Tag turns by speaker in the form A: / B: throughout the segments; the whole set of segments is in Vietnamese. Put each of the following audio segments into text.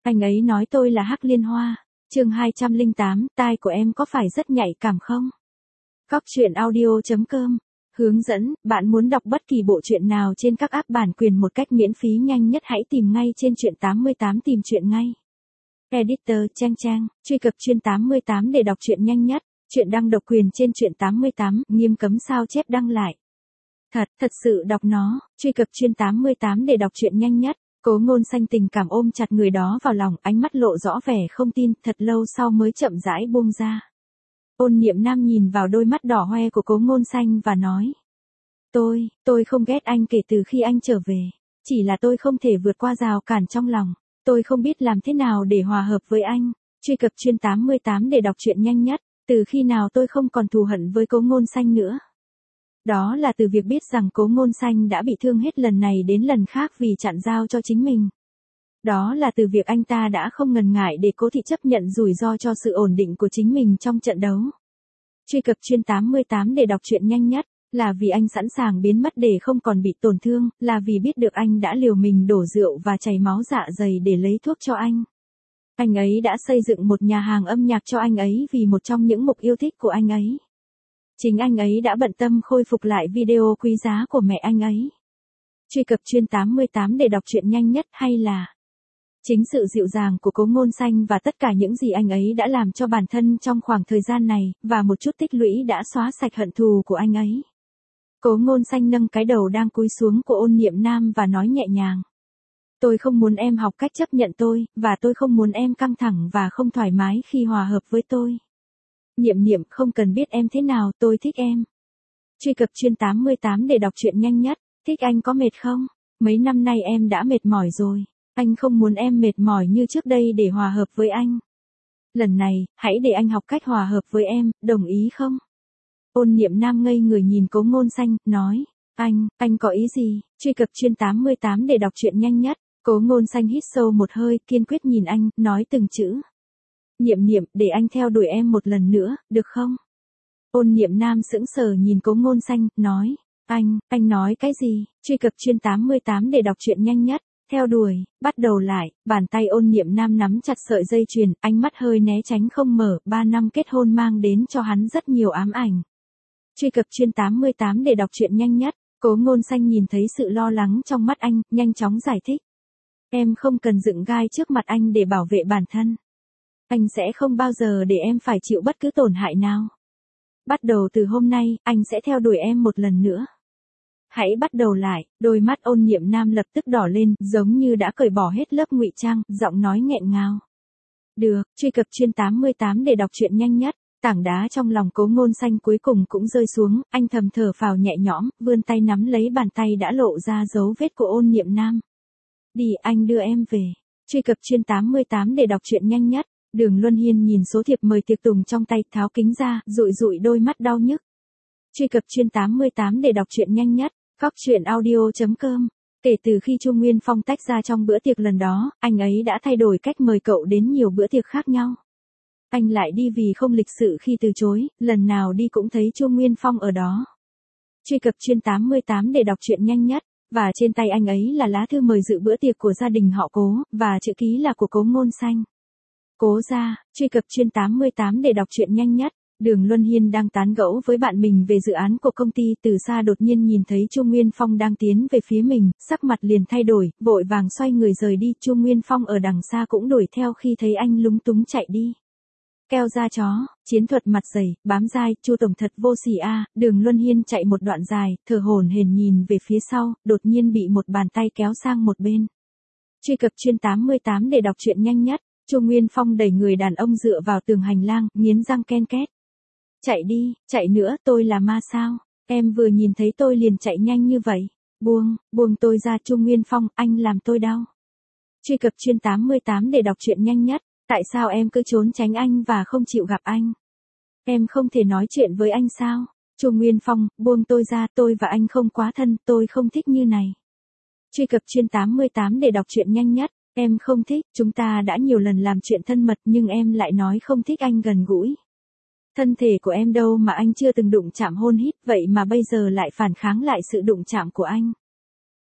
A: Anh ấy nói tôi là Hắc Liên Hoa. Chương 208, tai của em có phải rất nhạy cảm không? Cóc truyện audio.com. Hướng dẫn, bạn muốn đọc bất kỳ bộ truyện nào trên các app bản quyền một cách miễn phí nhanh nhất hãy tìm ngay trên truyện 88 tìm truyện ngay. Editor Trang, truy cập truyện 88 để đọc truyện nhanh nhất. Truyện đăng độc quyền trên truyện 88, nghiêm cấm sao chép đăng lại. Thật sự đọc nó, truy cập truyện 88 để đọc truyện nhanh nhất. Cố Ngôn Xanh tình cảm ôm chặt người đó vào lòng, ánh mắt lộ rõ vẻ không tin, thật lâu sau mới chậm rãi buông ra. Ôn Niệm Nam nhìn vào đôi mắt đỏ hoe của Cố Ngôn Xanh và nói. Tôi không ghét anh kể từ khi anh trở về. Chỉ là tôi không thể vượt qua rào cản trong lòng. Tôi không biết làm thế nào để hòa hợp với anh. Truy cập truyện 88 để đọc truyện nhanh nhất. Từ khi nào tôi không còn thù hận với Cố Ngôn Xanh nữa. Đó là từ việc biết rằng Cố Ngôn Xanh đã bị thương hết lần này đến lần khác vì chặn giao cho chính mình. Đó là từ việc anh ta đã không ngần ngại để Cố Thị chấp nhận rủi ro cho sự ổn định của chính mình trong trận đấu. Truy cập truyện 88 để đọc truyện nhanh nhất, là vì anh sẵn sàng biến mất để không còn bị tổn thương, là vì biết được anh đã liều mình đổ rượu và chảy máu dạ dày để lấy thuốc cho anh. Anh ấy đã xây dựng một nhà hàng âm nhạc cho anh ấy vì một trong những mục yêu thích của anh ấy. Chính anh ấy đã bận tâm khôi phục lại video quý giá của mẹ anh ấy. Truy cập truyện 88 để đọc truyện nhanh nhất hay là chính sự dịu dàng của Cố Ngôn Xanh và tất cả những gì anh ấy đã làm cho bản thân trong khoảng thời gian này, và một chút tích lũy đã xóa sạch hận thù của anh ấy. Cố Ngôn Xanh nâng cái đầu đang cúi xuống của Ôn Niệm Nam và nói nhẹ nhàng. Tôi không muốn em học cách chấp nhận tôi, và tôi không muốn em căng thẳng và không thoải mái khi hòa hợp với tôi. Niệm không cần biết em thế nào, tôi thích em. Truy cập truyện 88 để đọc truyện nhanh nhất. Thích anh có mệt không? Mấy năm nay em đã mệt mỏi rồi. Anh không muốn em mệt mỏi như trước đây để hòa hợp với anh. Lần này, hãy để anh học cách hòa hợp với em, đồng ý không? Ôn Niệm Nam ngây người nhìn Cố Ngôn Xanh, nói. Anh có ý gì? Truy cập truyện 88 để đọc truyện nhanh nhất. Cố Ngôn Xanh hít sâu một hơi, kiên quyết nhìn anh, nói từng chữ. Niệm, để anh theo đuổi em một lần nữa, được không? Ôn Niệm Nam sững sờ nhìn Cố Ngôn Xanh, nói. Anh nói cái gì? Truy cập truyện 88 để đọc truyện nhanh nhất. Theo đuổi, bắt đầu lại, bàn tay Ôn Niệm Nam nắm chặt sợi dây chuyền, ánh mắt hơi né tránh không mở, 3 năm kết hôn mang đến cho hắn rất nhiều ám ảnh. Truy cập truyện 88 để đọc truyện nhanh nhất. Cố Ngôn Xanh nhìn thấy sự lo lắng trong mắt anh, nhanh chóng giải thích. Em không cần dựng gai trước mặt anh để bảo vệ bản thân. Anh sẽ không bao giờ để em phải chịu bất cứ tổn hại nào. Bắt đầu từ hôm nay, anh sẽ theo đuổi em một lần nữa. Hãy bắt đầu lại. Đôi mắt Ôn Niệm Nam lập tức đỏ lên, giống như đã cởi bỏ hết lớp ngụy trang, giọng nói nghẹn ngào. Được, truy cập truyện 88 để đọc truyện nhanh nhất. Tảng đá trong lòng Cố Ngôn Xanh cuối cùng cũng rơi xuống, anh thầm thở phào nhẹ nhõm, vươn tay nắm lấy bàn tay đã lộ ra dấu vết của Ôn Niệm Nam. Đi, anh đưa em về. Truy cập truyện 88 để đọc truyện nhanh nhất. Đường Luân Hiên nhìn số thiệp mời tiệc tùng trong tay, tháo kính ra, dụi đôi mắt đau nhức. Truy cập truyện 88 để đọc truyện nhanh nhất. Cóc truyện audio.com. Kể từ khi Chu Nguyên Phong tách ra trong bữa tiệc lần đó, anh ấy đã thay đổi cách mời cậu đến nhiều bữa tiệc khác nhau. Anh lại đi vì không lịch sự khi từ chối, lần nào đi cũng thấy Chu Nguyên Phong ở đó. Truy cập truyện 88 để đọc truyện nhanh nhất. Và trên tay anh ấy là lá thư mời dự bữa tiệc của gia đình họ Cố, và chữ ký là của Cố Ngôn Xanh. Cố gia. Truy cập truyện 88 để đọc truyện nhanh nhất. Đường Luân Hiên đang tán gẫu với bạn mình về dự án của công ty, từ xa đột nhiên nhìn thấy Chu Nguyên Phong đang tiến về phía mình, sắc mặt liền thay đổi, vội vàng xoay người rời đi. Chu Nguyên Phong ở đằng xa cũng đuổi theo khi thấy anh lúng túng chạy đi. Keo da chó, chiến thuật mặt dày, bám dai, Chu tổng thật vô sỉ a. Đường Luân Hiên chạy một đoạn dài, thở hổn hển nhìn về phía sau, đột nhiên bị một bàn tay kéo sang một bên. Truy cập truyện 88 để đọc truyện nhanh nhất. Chu Nguyên Phong đẩy người đàn ông dựa vào tường hành lang, nghiến răng ken két. Chạy đi, chạy nữa, tôi là ma sao? Em vừa nhìn thấy tôi liền chạy nhanh như vậy. Buông tôi ra. Chu Nguyên Phong, anh làm tôi đau. Truy cập truyện 88 để đọc truyện nhanh nhất. Tại sao em cứ trốn tránh anh và không chịu gặp anh? Em không thể nói chuyện với anh sao? Chu Nguyên Phong, buông tôi ra, tôi và anh không quá thân, tôi không thích như này. Truy cập truyện 88 để đọc truyện nhanh nhất. Em không thích, chúng ta đã nhiều lần làm chuyện thân mật nhưng em lại nói không thích anh gần gũi. Thân thể của em đâu mà anh chưa từng đụng chạm hôn hít, vậy mà bây giờ lại phản kháng lại sự đụng chạm của anh.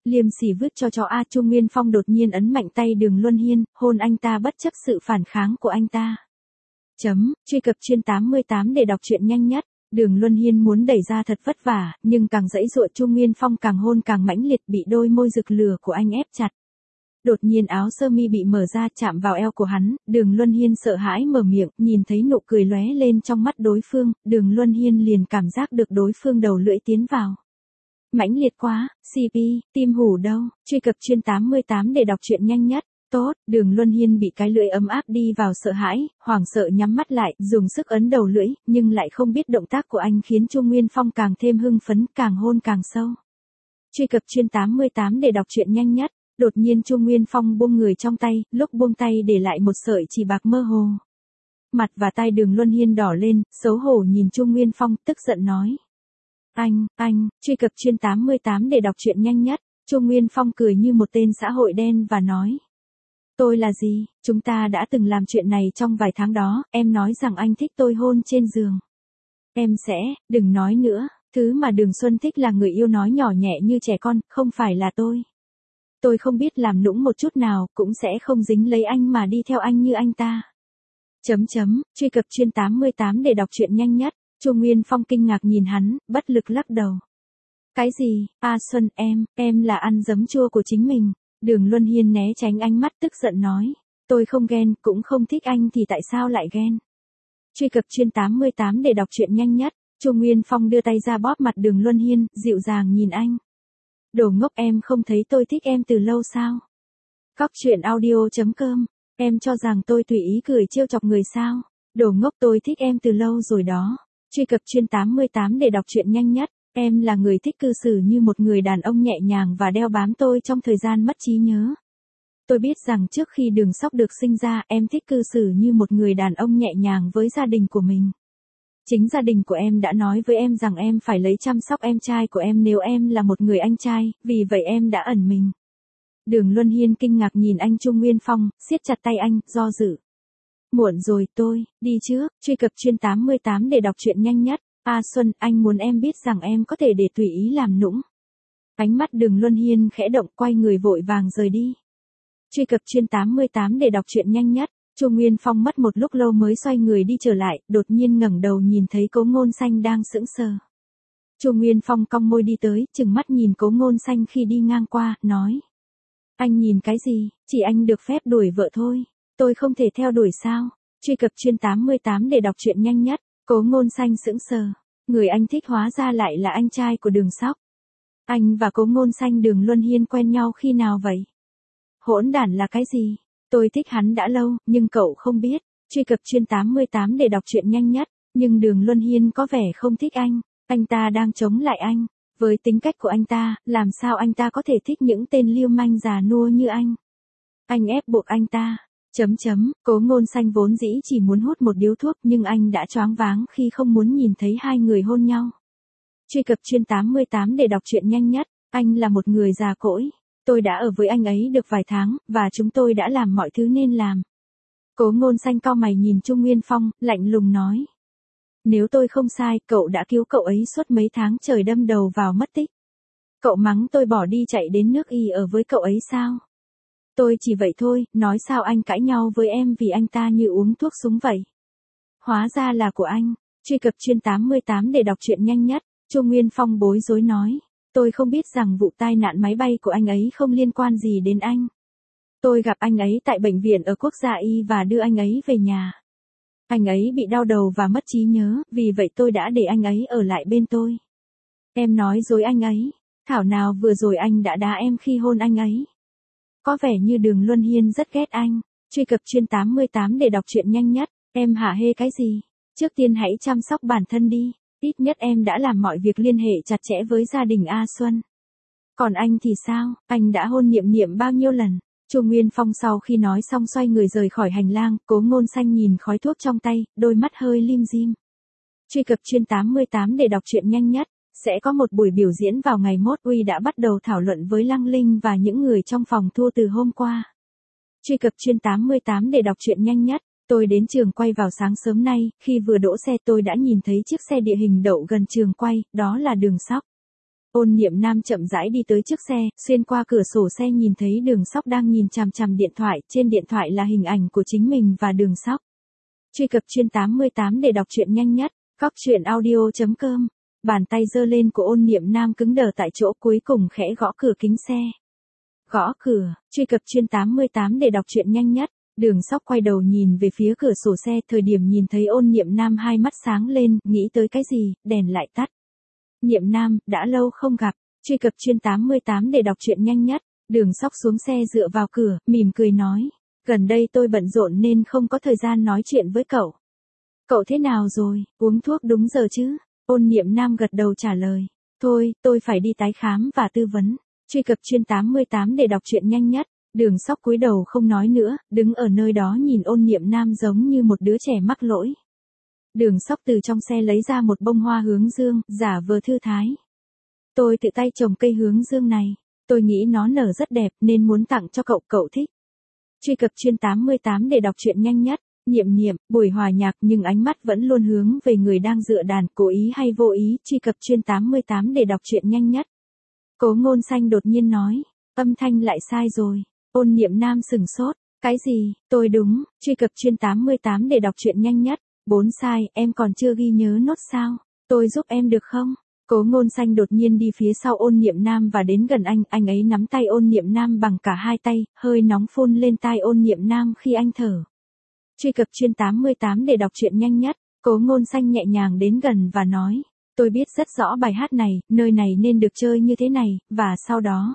A: Liêm sỉ vứt cho chó A. Chu Nguyên Phong đột nhiên ấn mạnh tay Đường Luân Hiên, hôn anh ta bất chấp sự phản kháng của anh ta. Truy cập chuyên 88 để đọc truyện nhanh nhất. Đường Luân Hiên muốn đẩy ra thật vất vả, nhưng càng giãy giụa Chu Nguyên Phong càng hôn càng mãnh liệt, bị đôi môi rực lửa của anh ép chặt. Đột nhiên áo sơ mi bị mở ra chạm vào eo của hắn, Đường Luân Hiên sợ hãi mở miệng, nhìn thấy nụ cười lóe lên trong mắt đối phương, Đường Luân Hiên liền cảm giác được đối phương đầu lưỡi tiến vào. Mãnh liệt quá, CP, tim hủ đâu, truy cập chuyên 88 để đọc truyện nhanh nhất. Tốt, Đường Luân Hiên bị cái lưỡi ấm áp đi vào sợ hãi, hoảng sợ nhắm mắt lại, dùng sức ấn đầu lưỡi, nhưng lại không biết động tác của anh khiến Chu Nguyên Phong càng thêm hưng phấn, càng hôn càng sâu. Truy cập chuyên 88 để đọc truyện nhanh nhất. Đột nhiên Chu Nguyên Phong buông người trong tay, lúc buông tay để lại một sợi chỉ bạc mơ hồ. Mặt và tai Đường Luân Hiên đỏ lên, xấu hổ nhìn Chu Nguyên Phong, tức giận nói. Anh, truy cập chuyên 88 để đọc truyện nhanh nhất. Chu Nguyên Phong cười như một tên xã hội đen và nói. Tôi là gì, chúng ta đã từng làm chuyện này trong vài tháng đó, em nói rằng anh thích tôi hôn trên giường. Em sẽ, đừng nói nữa, thứ mà Đường Xuân thích là người yêu nói nhỏ nhẹ như trẻ con, không phải là tôi. Tôi không biết làm nũng một chút nào, cũng sẽ không dính lấy anh mà đi theo anh như anh ta. Truy cập chuyên 88 để đọc truyện nhanh nhất. Chu Nguyên Phong kinh ngạc nhìn hắn, bất lực lắc đầu. Cái gì, A Xuân em là ăn giấm chua của chính mình. Đường Luân Hiên né tránh ánh mắt tức giận nói. Tôi không ghen, cũng không thích anh thì tại sao lại ghen. Truy cập chuyên 88 để đọc truyện nhanh nhất. Chu Nguyên Phong đưa tay ra bóp mặt Đường Luân Hiên, dịu dàng nhìn anh. Đồ ngốc, em không thấy tôi thích em từ lâu sao? Cóc truyện audio.com. Em cho rằng tôi tùy ý cười trêu chọc người sao? Đồ ngốc, tôi thích em từ lâu rồi đó. Truy cập chuyên 88 để đọc truyện nhanh nhất. Em là người thích cư xử như một người đàn ông nhẹ nhàng và đeo bám tôi trong thời gian mất trí nhớ. Tôi biết rằng trước khi Đường Sóc được sinh ra, em thích cư xử như một người đàn ông nhẹ nhàng với gia đình của mình. Chính gia đình của em đã nói với em rằng em phải lấy chăm sóc em trai của em nếu em là một người anh trai, vì vậy em đã ẩn mình. Đường Luân Hiên kinh ngạc nhìn anh Chu Nguyên Phong, siết chặt tay anh, do dự. Muộn rồi, tôi đi trước. Truy cập chuyên 88 để đọc truyện nhanh nhất. A Xuân, anh muốn em biết rằng em có thể để tùy ý làm nũng. Ánh mắt Đường Luân Hiên khẽ động, quay người vội vàng rời đi. Truy cập chuyên 88 để đọc truyện nhanh nhất. Chu Nguyên Phong mất một lúc lâu mới xoay người đi trở lại, đột nhiên ngẩng đầu nhìn thấy Cố Ngôn Xanh đang sững sờ. Chu Nguyên Phong cong môi đi tới, trừng mắt nhìn Cố Ngôn Xanh khi đi ngang qua, nói. Anh nhìn cái gì, chỉ anh được phép đuổi vợ thôi, tôi không thể theo đuổi sao? Truy cập chuyên 88 để đọc truyện nhanh nhất. Cố Ngôn Xanh sững sờ, người anh thích hóa ra lại là anh trai của Đường Sóc. Anh và Cố Ngôn Xanh Đường Luân Hiên quen nhau khi nào vậy? Hỗn đản là cái gì? Tôi thích hắn đã lâu, nhưng cậu không biết. Truy cập chuyên 88 để đọc truyện nhanh nhất. Nhưng Đường Luân Hiên có vẻ không thích anh ta đang chống lại anh. Với tính cách của anh ta, làm sao anh ta có thể thích những tên lưu manh già nua như anh? Anh ép buộc anh ta. Cố Ngôn Xanh vốn dĩ chỉ muốn hút một điếu thuốc nhưng anh đã choáng váng khi không muốn nhìn thấy hai người hôn nhau. Truy cập chuyên 88 để đọc truyện nhanh nhất. Anh là một người già cỗi. Tôi đã ở với anh ấy được vài tháng, và chúng tôi đã làm mọi thứ nên làm. Cố Ngôn Xanh cau mày nhìn Chu Nguyên Phong, lạnh lùng nói. Nếu tôi không sai, cậu đã cứu cậu ấy suốt mấy tháng trời đâm đầu vào mất tích. Cậu mắng tôi bỏ đi chạy đến nước Y ở với cậu ấy sao? Tôi chỉ vậy thôi, nói sao anh cãi nhau với em vì anh ta như uống thuốc súng vậy. Hóa ra là của anh. Truy cập chuyên 88 để đọc truyện nhanh nhất. Chu Nguyên Phong bối rối nói. Tôi không biết rằng vụ tai nạn máy bay của anh ấy không liên quan gì đến anh. Tôi gặp anh ấy tại bệnh viện ở Quốc gia Y và đưa anh ấy về nhà. Anh ấy bị đau đầu và mất trí nhớ, vì vậy tôi đã để anh ấy ở lại bên tôi. Em nói dối anh ấy. Thảo nào vừa rồi anh đã đá em khi hôn anh ấy. Có vẻ như Đường Luân Hiên rất ghét anh. Truy cập chuyên 88 để đọc truyện nhanh nhất. Em hả hê cái gì? Trước tiên hãy chăm sóc bản thân đi. Ít nhất em đã làm mọi việc liên hệ chặt chẽ với gia đình A Xuân. Còn anh thì sao? Anh đã hôn Niệm Niệm bao nhiêu lần? Chu Nguyên Phong sau khi nói xong xoay người rời khỏi hành lang, Cố Ngôn Xanh nhìn khói thuốc trong tay, đôi mắt hơi lim dim. Truy cập chuyên 88 để đọc truyện nhanh nhất. Sẽ có một buổi biểu diễn vào ngày mốt. Uy đã bắt đầu thảo luận với Lăng Linh và những người trong phòng thu từ hôm qua. Truy cập chuyên 88 để đọc truyện nhanh nhất. Tôi đến trường quay vào sáng sớm nay, khi vừa đỗ xe tôi đã nhìn thấy chiếc xe địa hình đậu gần trường quay, đó là Đường Sóc. Ôn Niệm Nam chậm rãi đi tới trước xe, xuyên qua cửa sổ xe nhìn thấy Đường Sóc đang nhìn chằm chằm điện thoại, trên điện thoại là hình ảnh của chính mình và Đường Sóc. Truy cập chuyên 88 để đọc truyện nhanh nhất, Cóc truyện audio.com. Bàn tay giơ lên của Ôn Niệm Nam cứng đờ tại chỗ, cuối cùng khẽ gõ cửa kính xe. Gõ cửa, truy cập chuyên 88 để đọc truyện nhanh nhất. Đường Sóc quay đầu nhìn về phía cửa sổ xe, thời điểm nhìn thấy Ôn Niệm Nam hai mắt sáng lên, nghĩ tới cái gì, đèn lại tắt. Niệm Nam, đã lâu không gặp, truy cập chuyên 88 để đọc truyện nhanh nhất. Đường Sóc xuống xe dựa vào cửa, mỉm cười nói, gần đây tôi bận rộn nên không có thời gian nói chuyện với cậu. Cậu thế nào rồi, uống thuốc đúng giờ chứ? Ôn Niệm Nam gật đầu trả lời, thôi, tôi phải đi tái khám và tư vấn. Truy cập chuyên 88 để đọc truyện nhanh nhất. Đường Sóc cúi đầu không nói nữa, đứng ở nơi đó nhìn Ôn Niệm Nam giống như một đứa trẻ mắc lỗi. Đường Sóc từ trong xe lấy ra một bông hoa hướng dương, giả vờ thư thái. Tôi tự tay trồng cây hướng dương này. Tôi nghĩ nó nở rất đẹp nên muốn tặng cho cậu, cậu thích. Truy cập chuyên 88 để đọc truyện nhanh nhất. Niệm Niệm, buổi hòa nhạc nhưng ánh mắt vẫn luôn hướng về người đang dựa đàn, cố ý hay vô ý. Truy cập chuyên 88 để đọc truyện nhanh nhất. Cố Ngôn Xanh đột nhiên nói, âm thanh lại sai rồi. Ôn Niệm Nam sừng sốt, cái gì, tôi đúng. Truy cập chuyên 88 để đọc truyện nhanh nhất. 4 sai, em còn chưa ghi nhớ nốt sao? Tôi giúp em được không? Cố Ngôn Xanh đột nhiên đi phía sau Ôn Niệm Nam và đến gần anh ấy nắm tay Ôn Niệm Nam bằng cả hai tay, hơi nóng phun lên tai Ôn Niệm Nam khi anh thở. Truy cập chuyên 88 để đọc truyện nhanh nhất. Cố Ngôn Xanh nhẹ nhàng đến gần và nói, tôi biết rất rõ bài hát này, nơi này nên được chơi như thế này, và sau đó.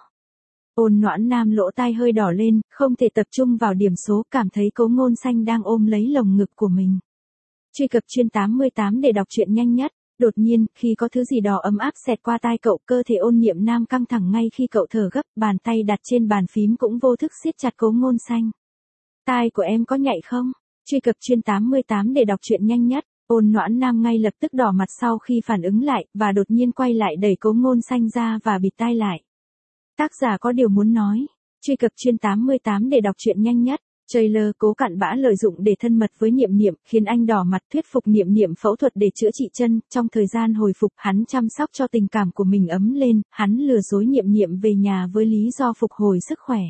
A: Ôn Noãn Nam lỗ tai hơi đỏ lên, không thể tập trung vào điểm số, cảm thấy Cố Ngôn Xanh đang ôm lấy lồng ngực của mình. Truy cập chuyên 88 để đọc truyện nhanh nhất. Đột nhiên, khi có thứ gì đó ấm áp xẹt qua tai cậu, cơ thể Ôn Niệm Nam căng thẳng ngay khi cậu thở gấp, bàn tay đặt trên bàn phím cũng vô thức siết chặt Cố Ngôn Xanh. Tai của em có nhạy không? Truy cập chuyên 88 để đọc truyện nhanh nhất. Ôn Noãn Nam ngay lập tức đỏ mặt sau khi phản ứng lại, và đột nhiên quay lại đẩy Cố Ngôn Xanh ra và bịt tai lại. Tác giả có điều muốn nói. Truy cập chuyên 88 để đọc truyện nhanh nhất. Trailer Cố Cặn Bã lợi dụng để thân mật với Niệm Niệm, khiến anh đỏ mặt, thuyết phục Niệm Niệm phẫu thuật để chữa trị chân. Trong thời gian hồi phục, hắn chăm sóc cho tình cảm của mình ấm lên, hắn lừa dối Niệm Niệm về nhà với lý do phục hồi sức khỏe.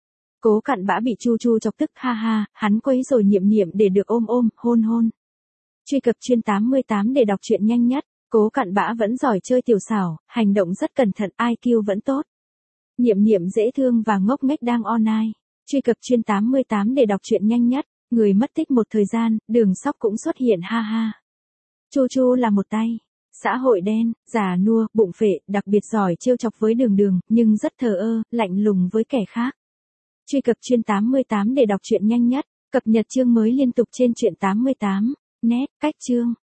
A: Cố Cặn Bã bị Chu Chu chọc tức, ha ha, hắn quấy rồi Niệm Niệm để được ôm, hôn. Truy cập chuyên 88 để đọc truyện nhanh nhất. Cố Cặn Bã vẫn giỏi chơi tiểu xảo, hành động rất cẩn thận, IQ vẫn tốt. Niệm Niệm dễ thương và ngốc nghếch đang online. Truy cập chuyên 88 để đọc truyện nhanh nhất. Người mất tích một thời gian, Đường Sóc cũng xuất hiện, ha ha. Chu Chu là một tay xã hội đen, già nua, bụng phệ, đặc biệt giỏi trêu chọc với Đường, nhưng rất thờ ơ, lạnh lùng với kẻ khác. Truy cập chuyên 88 để đọc truyện nhanh nhất. Cập nhật chương mới liên tục trên truyện 88. Net, cách chương.